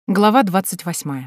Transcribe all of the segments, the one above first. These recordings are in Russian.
Глава 28.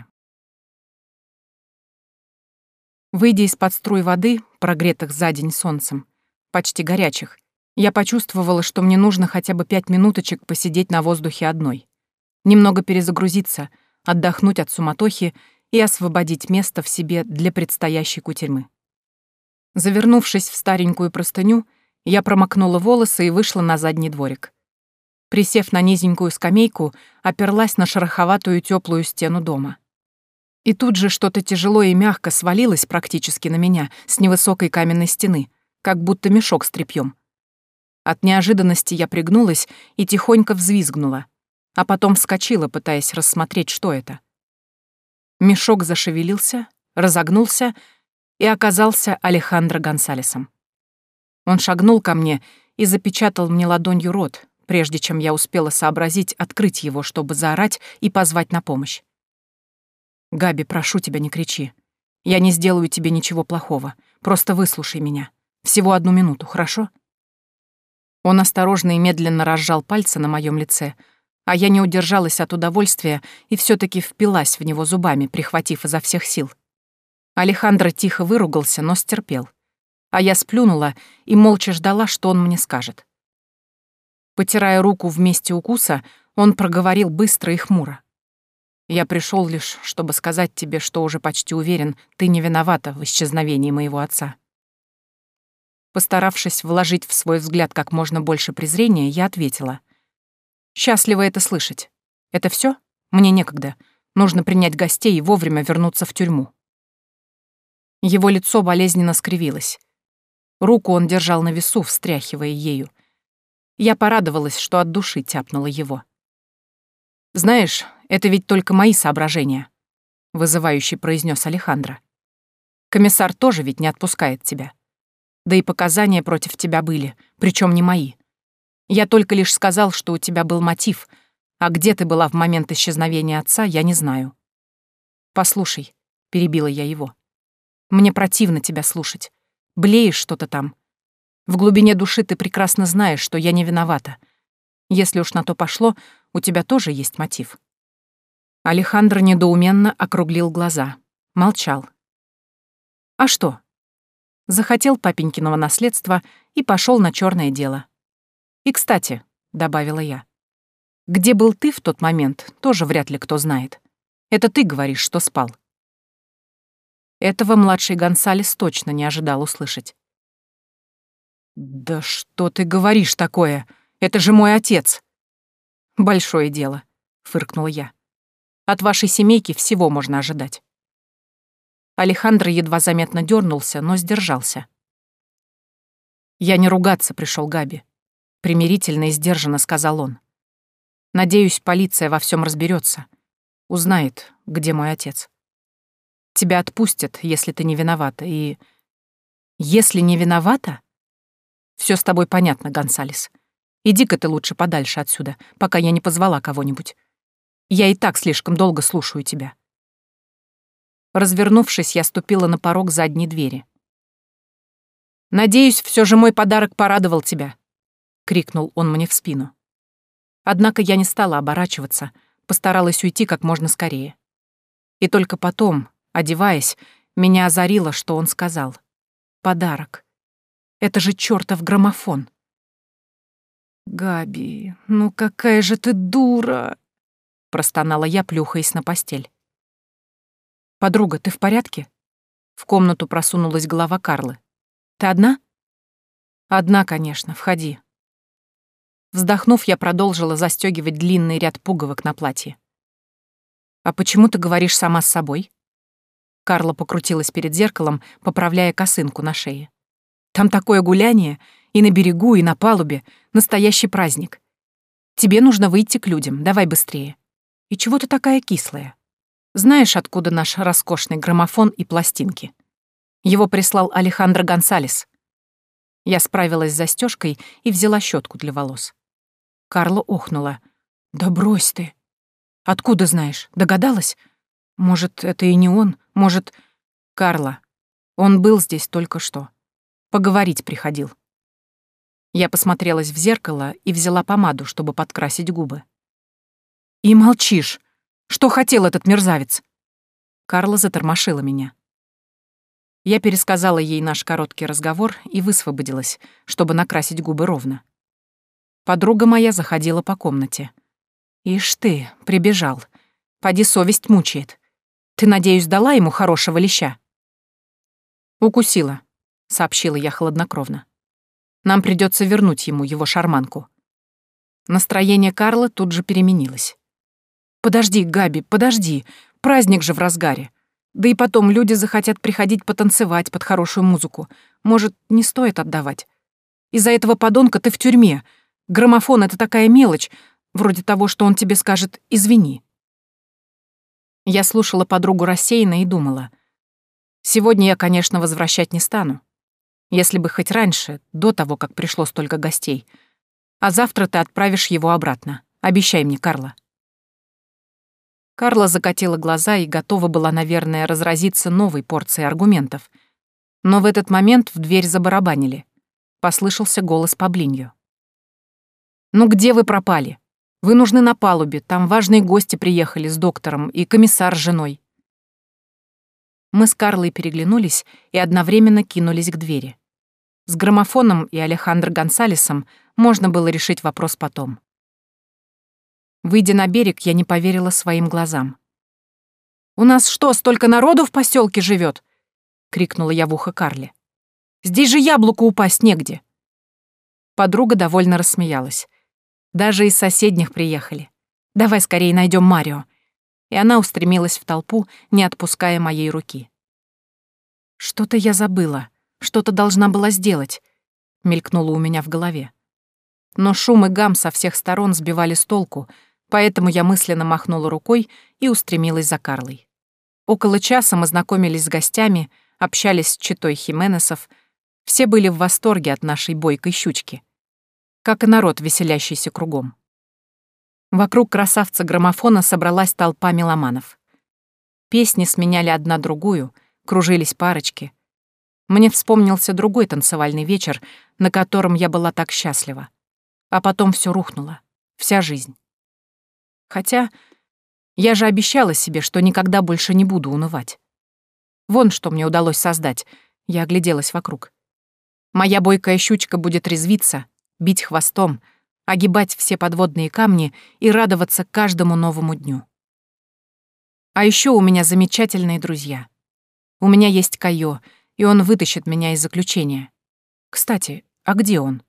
Выйдя из-под струй воды, прогретых за день солнцем, почти горячих, я почувствовала, что мне нужно хотя бы 5 минуточек посидеть на воздухе одной, немного перезагрузиться, отдохнуть от суматохи и освободить место в себе для предстоящей кутерьмы. Завернувшись в старенькую простыню, я промокнула волосы и вышла на задний дворик. Присев на низенькую скамейку, оперлась на шероховатую теплую стену дома. И тут же что-то тяжело и мягко свалилось практически на меня с невысокой каменной стены, как будто мешок с тряпьем. От неожиданности я пригнулась и тихонько взвизгнула, а потом вскочила, пытаясь рассмотреть, что это. Мешок зашевелился, разогнулся и оказался Алехандро Гонсалесом. Он шагнул ко мне и запечатал мне ладонью рот, прежде чем я успела сообразить открыть его, чтобы заорать и позвать на помощь. «Габи, прошу тебя, не кричи. Я не сделаю тебе ничего плохого. Просто выслушай меня. Всего 1 минуту, хорошо?» Он осторожно и медленно разжал пальцы на моем лице, а я не удержалась от удовольствия и все таки впилась в него зубами, прихватив изо всех сил. Алехандро тихо выругался, но стерпел. А я сплюнула и молча ждала, что он мне скажет. Потирая руку в месте укуса, он проговорил быстро и хмуро. «Я пришел лишь, чтобы сказать тебе, что уже почти уверен, ты не виновата в исчезновении моего отца». Постаравшись вложить в свой взгляд как можно больше презрения, я ответила. «Счастлива это слышать. Это все? Мне некогда. Нужно принять гостей и вовремя вернуться в тюрьму». Его лицо болезненно скривилось. Руку он держал на весу, встряхивая ею. Я порадовалась, что от души тяпнула его. «Знаешь, это ведь только мои соображения», — вызывающе произнес Алехандро. «Комиссар тоже ведь не отпускает тебя. Да и показания против тебя были, причем не мои. Я только лишь сказал, что у тебя был мотив, а где ты была в момент исчезновения отца, я не знаю». «Послушай», — перебила я его, — «мне противно тебя слушать. Блеешь что-то там. В глубине души ты прекрасно знаешь, что я не виновата. Если уж на то пошло, у тебя тоже есть мотив». Алехандро недоуменно округлил глаза. Молчал. «А что?» Захотел папенькиного наследства и пошел на черное дело. «И, кстати», — добавила я, — «где был ты в тот момент, тоже вряд ли кто знает. Это ты говоришь, что спал». Этого младший Гонсалес точно не ожидал услышать. «Да что ты говоришь такое? Это же мой отец!» «Большое дело», — фыркнула я. «От вашей семейки всего можно ожидать». Алехандро едва заметно дернулся, но сдержался. «Я не ругаться пришел, Габи», — примирительно и сдержанно сказал он. «Надеюсь, полиция во всем разберется, узнает, где мой отец. Тебя отпустят, если ты не виновата, и...» «Если не виновата?» Все с тобой понятно, Гонсалес. Иди-ка ты лучше подальше отсюда, пока я не позвала кого-нибудь. Я и так слишком долго слушаю тебя». Развернувшись, я ступила на порог задней двери. «Надеюсь, все же мой подарок порадовал тебя», — крикнул он мне в спину. Однако я не стала оборачиваться, постаралась уйти как можно скорее. И только потом, одеваясь, меня озарило, что он сказал. «Подарок. Это же чёртов граммофон». «Габи, ну какая же ты дура!» — простонала я, плюхаясь на постель. «Подруга, ты в порядке?» В комнату просунулась голова Карлы. «Ты одна?» «Одна, конечно, входи». Вздохнув, я продолжила застёгивать длинный ряд пуговок на платье. «А почему ты говоришь сама с собой?» Карла покрутилась перед зеркалом, поправляя косынку на шее. «Там такое гуляние, и на берегу, и на палубе. Настоящий праздник. Тебе нужно выйти к людям, давай быстрее. И чего ты такая кислая? Знаешь, откуда наш роскошный граммофон и пластинки? Его прислал Алехандро Гонсалес». Я справилась с застежкой и взяла щетку для волос. Карла охнула. «Да брось ты! Откуда знаешь? Догадалась? Может, это и не он? Может...» «Карла, он был здесь только что. Поговорить приходил». Я посмотрелась в зеркало и взяла помаду, чтобы подкрасить губы. «И молчишь. Что хотел этот мерзавец?» Карла затормошила меня. Я пересказала ей наш короткий разговор и высвободилась, чтобы накрасить губы ровно. Подруга моя заходила по комнате. «Ишь ты, прибежал. Поди совесть мучает. Ты, надеюсь, дала ему хорошего леща?» «Укусила», — сообщила я хладнокровно. «Нам придется вернуть ему его шарманку». Настроение Карла тут же переменилось. «Подожди, Габи, подожди. Праздник же в разгаре. Да и потом люди захотят приходить потанцевать под хорошую музыку. Может, не стоит отдавать? Из-за этого подонка ты в тюрьме. Граммофон — это такая мелочь, вроде того, что он тебе скажет «извини». Я слушала подругу рассеянно и думала. Сегодня я, конечно, возвращать не стану. Если бы хоть раньше, до того, как пришло столько гостей. А завтра ты отправишь его обратно. Обещай мне, Карла. Карла закатила глаза и готова была, наверное, разразиться новой порцией аргументов. Но в этот момент в дверь забарабанили. Послышался голос Паблиньо. «Ну где вы пропали? Вы нужны на палубе, там важные гости приехали с доктором и комиссар с женой». Мы с Карлой переглянулись и одновременно кинулись к двери. С граммофоном и Алехандро Гонсалесом можно было решить вопрос потом. Выйдя на берег, я не поверила своим глазам. «У нас что, столько народу в поселке живет? Крикнула я в ухо Карле. «Здесь же яблоку упасть негде!» Подруга довольно рассмеялась. «Даже из соседних приехали. Давай скорее найдем Марио». И она устремилась в толпу, не отпуская моей руки. «Что-то я забыла, что-то должна была сделать», — мелькнуло у меня в голове. Но шум и гам со всех сторон сбивали с толку, поэтому я мысленно махнула рукой и устремилась за Карлой. Около часа мы знакомились с гостями, общались с четой Хименесов. Все были в восторге от нашей бойкой щучки. Как и народ, веселящийся кругом. Вокруг красавца граммофона собралась толпа меломанов. Песни сменяли одна другую, кружились парочки. Мне вспомнился другой танцевальный вечер, на котором я была так счастлива. А потом все рухнуло, вся жизнь. Хотя я же обещала себе, что никогда больше не буду унывать. Вон что мне удалось создать, я огляделась вокруг. Моя бойкая щучка будет резвиться, бить хвостом, огибать все подводные камни и радоваться каждому новому дню. А еще у меня замечательные друзья. У меня есть Кайо, и он вытащит меня из заключения. Кстати, а где он?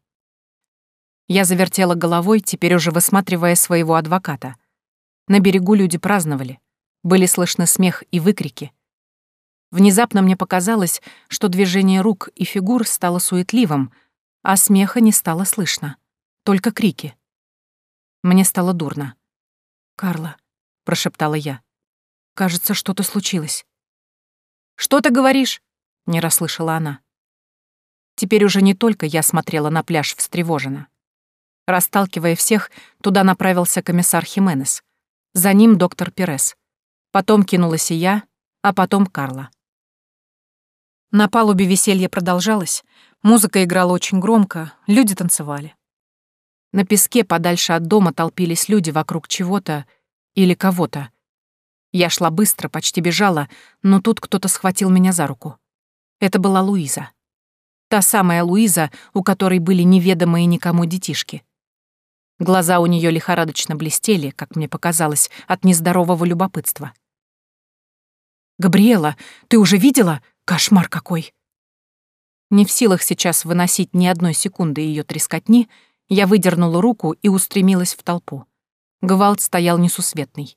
Я завертела головой, теперь уже высматривая своего адвоката. На берегу люди праздновали. Были слышны смех и выкрики. Внезапно мне показалось, что движение рук и фигур стало суетливым, а смеха не стало слышно. Только крики. Мне стало дурно. «Карла», — прошептала я, — «кажется, что-то случилось». «Что ты говоришь?» — не расслышала она. Теперь уже не только я смотрела на пляж встревоженно. Расталкивая всех, туда направился комиссар Хименес. За ним доктор Перес. Потом кинулась и я, а потом Карла. На палубе веселье продолжалось, музыка играла очень громко, люди танцевали. На песке подальше от дома толпились люди вокруг чего-то или кого-то. Я шла быстро, почти бежала, но тут кто-то схватил меня за руку. Это была Луиза. Та самая Луиза, у которой были неведомые никому детишки. Глаза у нее лихорадочно блестели, как мне показалось, от нездорового любопытства. «Габриэла, ты уже видела? Кошмар какой!» Не в силах сейчас выносить ни одной секунды ее трескотни, я выдернула руку и устремилась в толпу. Гвалт стоял несусветный.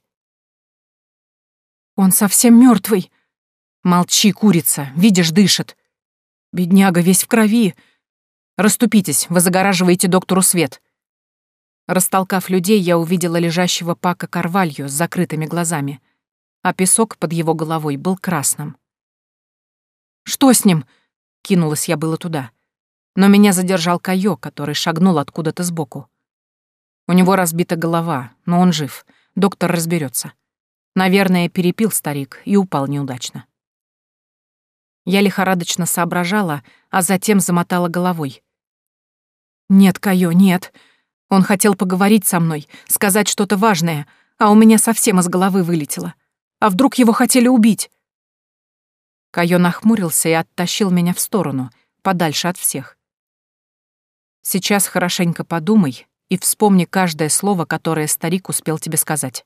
«Он совсем мертвый. «Молчи, курица, видишь, дышит. Бедняга весь в крови. Расступитесь, вы загораживаете доктору свет». Растолкав людей, я увидела лежащего Пака Карвальо с закрытыми глазами, а песок под его головой был красным. «Что с ним?» — кинулась я было туда. Но меня задержал Кайо, который шагнул откуда-то сбоку. У него разбита голова, но он жив. Доктор разберется. Наверное, перепил старик и упал неудачно. Я лихорадочно соображала, а затем замотала головой. «Нет, Кайо, нет. Он хотел поговорить со мной, сказать что-то важное, А у меня совсем из головы вылетело. А вдруг его хотели убить? Кайо нахмурился и оттащил меня в сторону, подальше от всех. Сейчас хорошенько подумай и вспомни каждое слово, которое старик успел тебе сказать.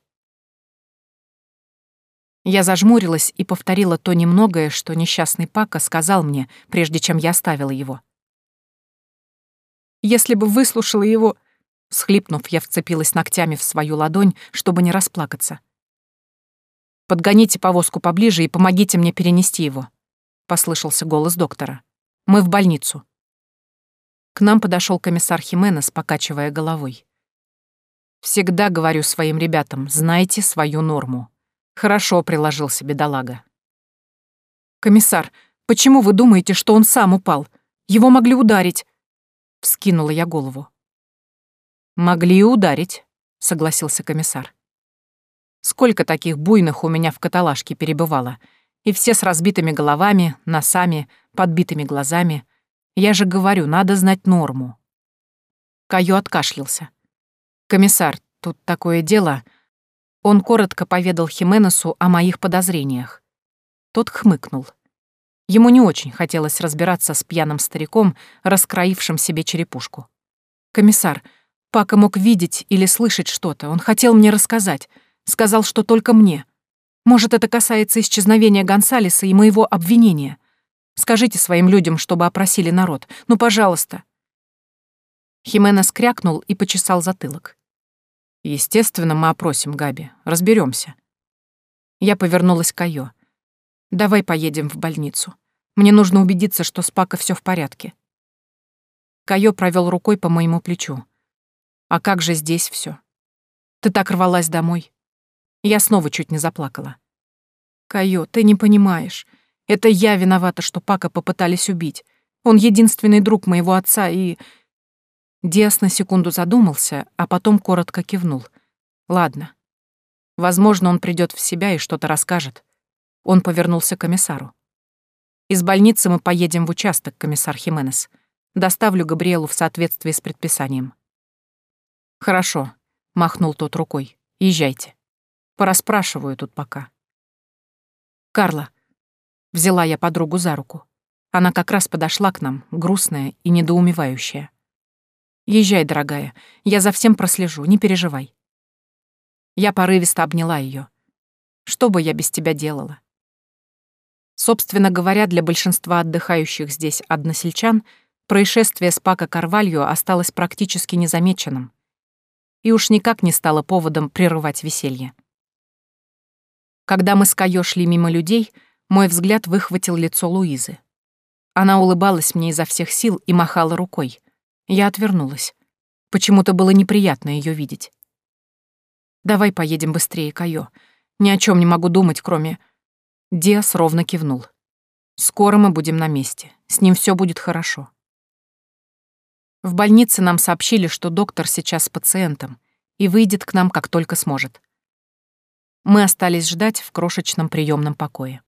Я зажмурилась и повторила то немногое, что несчастный Пака сказал мне, прежде чем я оставила его. Если бы выслушала его... Схлипнув, я вцепилась ногтями в свою ладонь, чтобы не расплакаться. «Подгоните повозку поближе и помогите мне перенести его», — послышался голос доктора. «Мы в больницу». К нам подошел комиссар Хименес, покачивая головой. «Всегда говорю своим ребятам, знайте свою норму». Хорошо приложился бедолага. «Комиссар, почему вы думаете, что он сам упал? Его могли ударить!» Вскинула я голову. «Могли и ударить», — согласился комиссар. «Сколько таких буйных у меня в каталажке перебывало, и все с разбитыми головами, носами, подбитыми глазами. Я же говорю, надо знать норму». Кайо откашлялся. «Комиссар, тут такое дело...» Он коротко поведал Хименесу о моих подозрениях. Тот хмыкнул. Ему не очень хотелось разбираться с пьяным стариком, раскроившим себе черепушку. «Комиссар, Пака мог видеть или слышать что-то. Он хотел мне рассказать. Сказал, что только мне. Может, это касается исчезновения Гонсалеса и моего обвинения. Скажите своим людям, чтобы опросили народ. Ну, пожалуйста». Хименес крякнул и почесал затылок. «Естественно, мы опросим Габи. Разберемся. Я повернулась к Кайо. «Давай поедем в больницу. Мне нужно убедиться, что с Пако все в порядке». Кайо провел рукой по моему плечу. «А как же здесь все? Ты так рвалась домой». Я снова чуть не заплакала. «Кайо, ты не понимаешь. Это я виновата, что Пако попытались убить. Он единственный друг моего отца и...» Диас на секунду задумался, а потом коротко кивнул. «Ладно. Возможно, он придёт в себя и что-то расскажет». Он повернулся к комиссару. «Из больницы мы поедем в участок, комиссар Хименес. Доставлю Габриэлу в соответствии с предписанием». «Хорошо», — махнул тот рукой. «Езжайте. Пораспрашиваю тут пока». «Карла», — взяла я подругу за руку. Она как раз подошла к нам, грустная и недоумевающая. «Езжай, дорогая, я за всем прослежу, не переживай». Я порывисто обняла ее. Что бы я без тебя делала? Собственно говоря, для большинства отдыхающих здесь односельчан происшествие с Пако Карвальо осталось практически незамеченным и уж никак не стало поводом прерывать веселье. Когда мы с Кайо шли мимо людей, мой взгляд выхватил лицо Луизы. Она улыбалась мне изо всех сил и махала рукой. Я отвернулась. Почему-то было неприятно ее видеть. «Давай поедем быстрее, Кайо. Ни о чем не могу думать, кроме...» Диас ровно кивнул. «Скоро мы будем на месте. С ним все будет хорошо». В больнице нам сообщили, что доктор сейчас с пациентом и выйдет к нам, как только сможет. Мы остались ждать в крошечном приемном покое.